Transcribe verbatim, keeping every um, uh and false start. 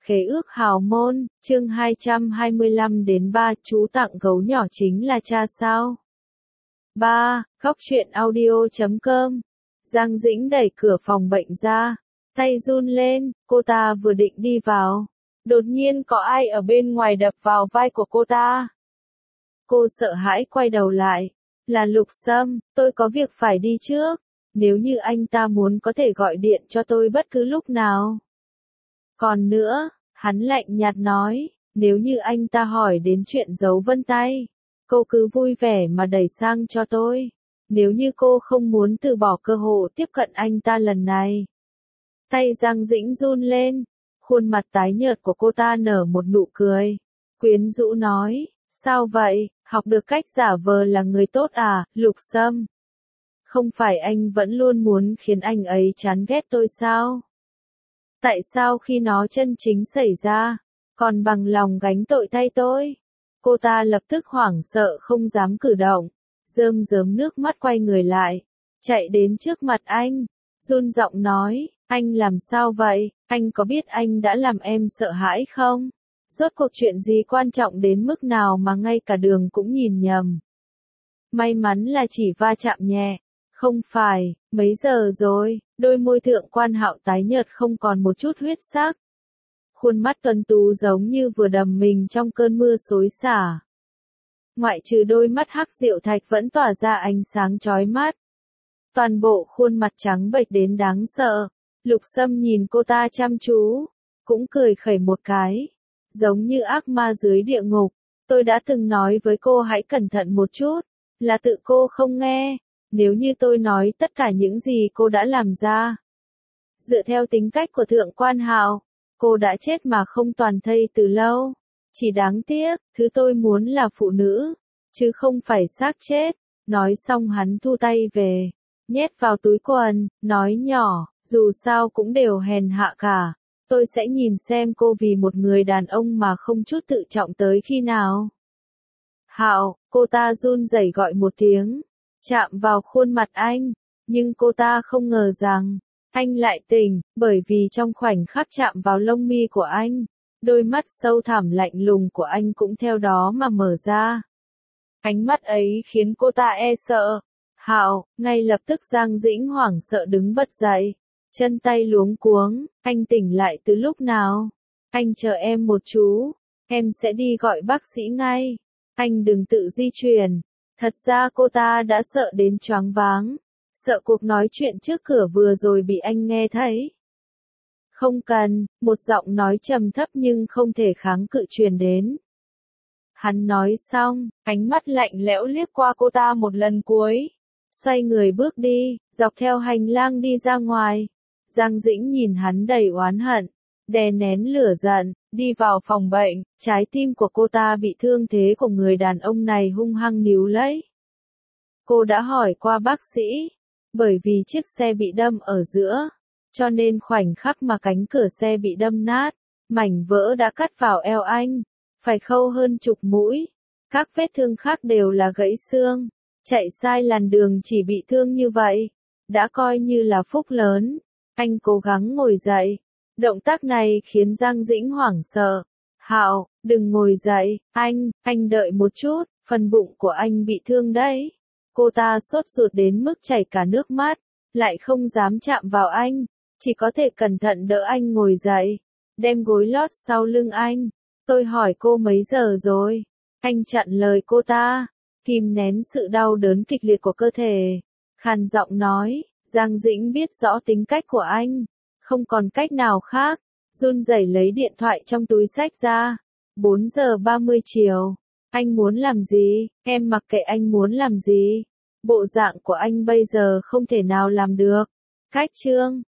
Khế ước hào môn, chương hai trăm hai mươi lăm đến ba, chú tặng gấu nhỏ chính là cha sao? ba. Góc truyện audio chấm com. Giang Dĩnh đẩy cửa phòng bệnh ra, tay run lên, cô ta vừa định đi vào. Đột nhiên có ai ở bên ngoài đập vào vai của cô ta. Cô sợ hãi quay đầu lại. Là Lục Sâm, tôi có việc phải đi trước. Nếu như anh ta muốn có thể gọi điện cho tôi bất cứ lúc nào. Còn nữa, hắn lạnh nhạt nói, nếu như anh ta hỏi đến chuyện giấu vân tay, cô cứ vui vẻ mà đẩy sang cho tôi. Nếu như cô không muốn từ bỏ cơ hội tiếp cận anh ta lần này. Tay Giang Dĩnh run lên, khuôn mặt tái nhợt của cô ta nở một nụ cười. Quyến rũ nói, sao vậy, học được cách giả vờ là người tốt à, Lục Sâm? Không phải anh vẫn luôn muốn khiến anh ấy chán ghét tôi sao? Tại sao khi nó chân chính xảy ra, còn bằng lòng gánh tội thay tôi? Cô ta lập tức hoảng sợ không dám cử động, rơm rớm nước mắt quay người lại, chạy đến trước mặt anh, run giọng nói, anh làm sao vậy, anh có biết anh đã làm em sợ hãi không? Rốt cuộc chuyện gì quan trọng đến mức nào mà ngay cả đường cũng nhìn nhầm? May mắn là chỉ va chạm nhẹ. Không phải, mấy giờ rồi, đôi môi Thượng Quan Hạo tái nhợt không còn một chút huyết sắc. Khuôn mắt tuấn tú giống như vừa đầm mình trong cơn mưa xối xả. Ngoại trừ đôi mắt hắc diệu thạch vẫn tỏa ra ánh sáng chói mắt. Toàn bộ khuôn mặt trắng bệch đến đáng sợ. Lục Sâm nhìn cô ta chăm chú, cũng cười khẩy một cái, giống như ác ma dưới địa ngục. Tôi đã từng nói với cô hãy cẩn thận một chút, là tự cô không nghe. Nếu như tôi nói tất cả những gì cô đã làm ra, dựa theo tính cách của Thượng Quan Hạo, cô đã chết mà không toàn thây từ lâu. Chỉ đáng tiếc, thứ tôi muốn là phụ nữ, chứ không phải xác chết. Nói xong hắn thu tay về, nhét vào túi quần, nói nhỏ, dù sao cũng đều hèn hạ cả. Tôi sẽ nhìn xem cô vì một người đàn ông mà không chút tự trọng tới khi nào. Hạo, cô ta run rẩy gọi một tiếng. Chạm vào khuôn mặt anh, nhưng cô ta không ngờ rằng, anh lại tỉnh, bởi vì trong khoảnh khắc chạm vào lông mi của anh, đôi mắt sâu thẳm lạnh lùng của anh cũng theo đó mà mở ra. Ánh mắt ấy khiến cô ta e sợ. Hạo, ngay lập tức Giang Dĩnh hoảng sợ đứng bật dậy, chân tay luống cuống, anh tỉnh lại từ lúc nào? Anh chờ em một chú, em sẽ đi gọi bác sĩ ngay, anh đừng tự di chuyển. Thật ra cô ta đã sợ đến choáng váng, sợ cuộc nói chuyện trước cửa vừa rồi bị anh nghe thấy. Không cần, một giọng nói trầm thấp nhưng không thể kháng cự truyền đến. Hắn nói xong, ánh mắt lạnh lẽo liếc qua cô ta một lần cuối, xoay người bước đi, dọc theo hành lang đi ra ngoài. Giang Dĩnh nhìn hắn đầy oán hận, đè nén lửa giận, đi vào phòng bệnh, trái tim của cô ta bị thương thế của người đàn ông này hung hăng níu lấy. Cô đã hỏi qua bác sĩ, bởi vì chiếc xe bị đâm ở giữa, cho nên khoảnh khắc mà cánh cửa xe bị đâm nát, mảnh vỡ đã cắt vào eo anh, phải khâu hơn chục mũi. Các vết thương khác đều là gãy xương, chạy sai làn đường chỉ bị thương như vậy, đã coi như là phúc lớn. Anh cố gắng ngồi dậy. Động tác này khiến Giang Dĩnh hoảng sợ. Hạo, đừng ngồi dậy, anh, anh đợi một chút, phần bụng của anh bị thương đấy. Cô ta sốt ruột đến mức chảy cả nước mắt, lại không dám chạm vào anh, chỉ có thể cẩn thận đỡ anh ngồi dậy, đem gối lót sau lưng anh. Tôi hỏi cô mấy giờ rồi? Anh chặn lời cô ta, kìm nén sự đau đớn kịch liệt của cơ thể, khàn giọng nói. Giang Dĩnh biết rõ tính cách của anh, không còn cách nào khác, run rẩy lấy điện thoại trong túi xách ra. bốn giờ ba mươi chiều, anh muốn làm gì, em mặc kệ anh muốn làm gì. Bộ dạng của anh bây giờ không thể nào làm được. Cách chương